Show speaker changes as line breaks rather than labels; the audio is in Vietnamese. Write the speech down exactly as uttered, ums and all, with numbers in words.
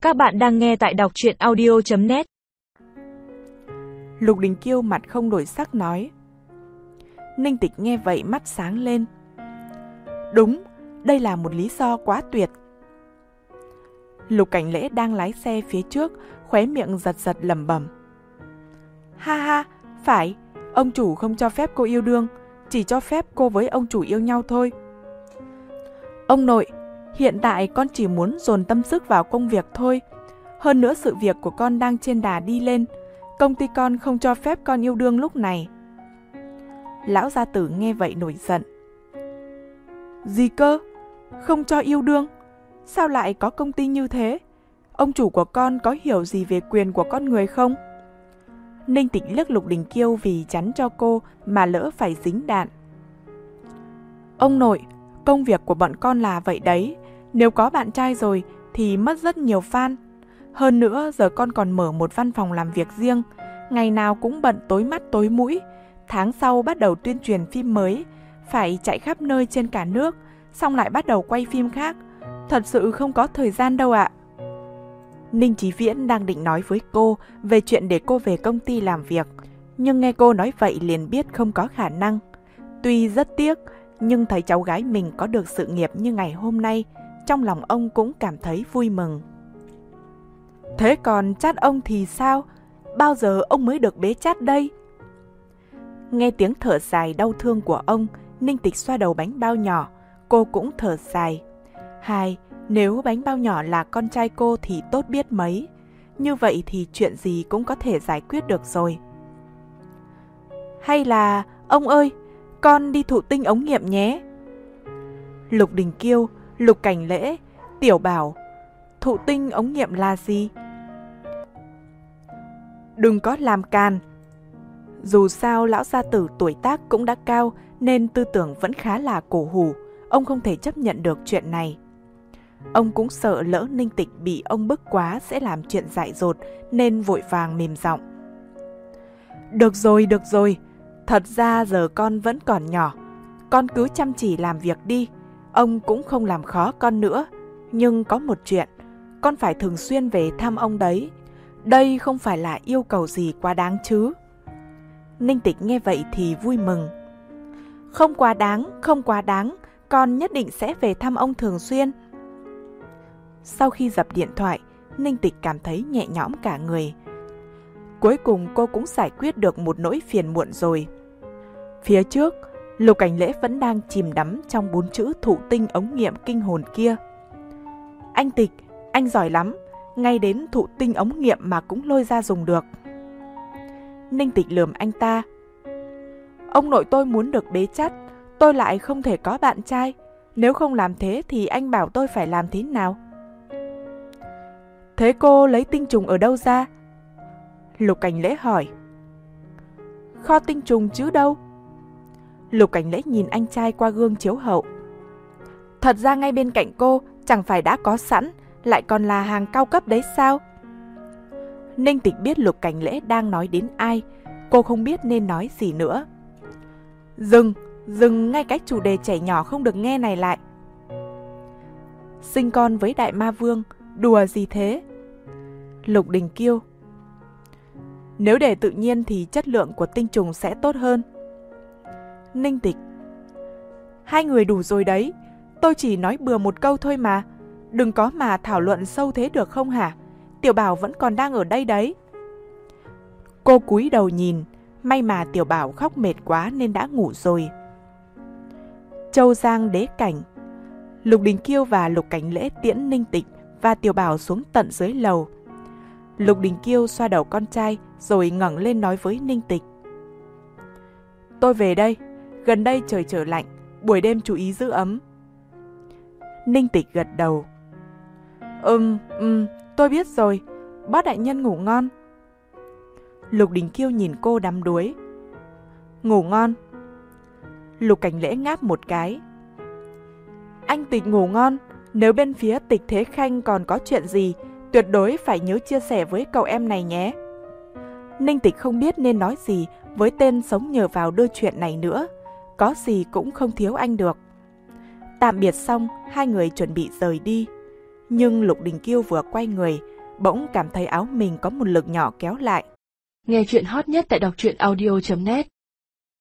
Các bạn đang nghe tại đọc truyện audio chấm net.
Lục Đình Kiêu mặt không đổi sắc nói. Ninh Tịch nghe vậy mắt sáng lên. Đúng, đây là một lý do quá tuyệt. Lục Cảnh Lễ đang lái xe phía trước, khóe miệng giật giật lẩm bẩm. Ha ha, phải, ông chủ không cho phép cô yêu đương, chỉ cho phép cô với ông chủ yêu nhau thôi. Ông nội, hiện tại con chỉ muốn dồn tâm sức vào công việc thôi. Hơn nữa sự việc của con đang trên đà đi lên, công ty con không cho phép con yêu đương lúc này. Lão gia tử nghe vậy nổi giận. Gì cơ? Không cho yêu đương? Sao lại có công ty như thế? Ông chủ của con có hiểu gì về quyền của con người không? Ninh Tịch liếc Lục Đình Kiêu vì chắn cho cô mà lỡ phải dính đạn. Ông nội, công việc của bọn con là vậy đấy. Nếu có bạn trai rồi thì mất rất nhiều fan. Hơn nữa giờ con còn mở một văn phòng làm việc riêng, ngày nào cũng bận tối mắt tối mũi. Tháng sau bắt đầu tuyên truyền phim mới, phải chạy khắp nơi trên cả nước, xong lại bắt đầu quay phim khác. Thật sự không có thời gian đâu ạ. Ninh Chí Viễn đang định nói với cô về chuyện để cô về công ty làm việc, nhưng nghe cô nói vậy liền biết không có khả năng. Tuy rất tiếc, nhưng thấy cháu gái mình có được sự nghiệp như ngày hôm nay, trong lòng ông cũng cảm thấy vui mừng. Thế còn chát ông thì sao? Bao giờ ông mới được bế chát đây? Nghe tiếng thở dài đau thương của ông, Ninh Tịch xoa đầu bánh bao nhỏ, cô cũng thở dài. Hai, nếu bánh bao nhỏ là con trai cô thì tốt biết mấy. Như vậy thì chuyện gì cũng có thể giải quyết được rồi. Hay là, ông ơi, con đi thụ tinh ống nghiệm nhé. Lục Đình Kiêu, Lục Cảnh Lễ, Tiểu Bảo, thụ tinh ống nghiệm là gì? Đừng có làm càn. Dù sao lão gia tử tuổi tác cũng đã cao nên tư tưởng vẫn khá là cổ hủ, ông không thể chấp nhận được chuyện này. Ông cũng sợ lỡ Ninh Tịch bị ông bức quá sẽ làm chuyện dại dột nên vội vàng mềm giọng. Được rồi, được rồi, thật ra giờ con vẫn còn nhỏ, con cứ chăm chỉ làm việc đi, ông cũng không làm khó con nữa. Nhưng có một chuyện, con phải thường xuyên về thăm ông đấy. Đây không phải là yêu cầu gì quá đáng chứ. Ninh Tịch nghe vậy thì vui mừng. Không quá đáng, không quá đáng, con nhất định sẽ về thăm ông thường xuyên. Sau khi dập điện thoại, Ninh Tịch cảm thấy nhẹ nhõm cả người. Cuối cùng cô cũng giải quyết được một nỗi phiền muộn rồi. Phía trước, Lục Cảnh Lễ vẫn đang chìm đắm trong bốn chữ thụ tinh ống nghiệm kinh hồn kia. Anh Tịch, anh giỏi lắm, ngay đến thụ tinh ống nghiệm mà cũng lôi ra dùng được. Ninh Tịch lườm anh ta. Ông nội tôi muốn được bế chắt, tôi lại không thể có bạn trai. Nếu không làm thế thì anh bảo tôi phải làm thế nào? Thế cô lấy tinh trùng ở đâu ra? Lục Cảnh Lễ hỏi. Kho tinh trùng chứ đâu? Lục Cảnh Lễ nhìn anh trai qua gương chiếu hậu. Thật ra ngay bên cạnh cô chẳng phải đã có sẵn, lại còn là hàng cao cấp đấy sao? Ninh Tịch biết Lục Cảnh Lễ đang nói đến ai, cô không biết nên nói gì nữa. Dừng, dừng ngay cái chủ đề trẻ nhỏ không được nghe này lại. Sinh con với Đại Ma Vương, đùa gì thế? Lục Đình Kiêu. Nếu để tự nhiên thì chất lượng của tinh trùng sẽ tốt hơn. Ninh Tịch. Hai người đủ rồi đấy, tôi chỉ nói bừa một câu thôi mà. Đừng có mà thảo luận sâu thế được không hả? Tiểu Bảo vẫn còn đang ở đây đấy. Cô cúi đầu nhìn, may mà Tiểu Bảo khóc mệt quá nên đã ngủ rồi. Châu Giang đế cảnh. Lục Đình Kiêu và Lục Cảnh Lễ tiễn Ninh Tịch và Tiểu Bảo xuống tận dưới lầu. Lục Đình Kiêu xoa đầu con trai rồi ngẩng lên nói với Ninh Tịch. Tôi về đây, gần đây trời trở lạnh, buổi đêm chú ý giữ ấm. Ninh Tịch gật đầu. Ừm, ừm, tôi biết rồi, bác đại nhân ngủ ngon. Lục Đình Kiêu nhìn cô đắm đuối. Ngủ ngon. Lục Cảnh Lễ ngáp một cái. Anh Tịch ngủ ngon, nếu bên phía Tịch Thế Khanh còn có chuyện gì, tuyệt đối phải nhớ chia sẻ với cậu em này nhé. Ninh Tịch không biết nên nói gì với tên sống nhờ vào đôi chuyện này nữa, có gì cũng không thiếu anh được. Tạm biệt xong, hai người chuẩn bị rời đi. Nhưng Lục Đình Kiêu vừa quay người, bỗng cảm thấy áo mình có một lực nhỏ kéo lại.
Nghe chuyện hot nhất tại đọc truyện audio chấm net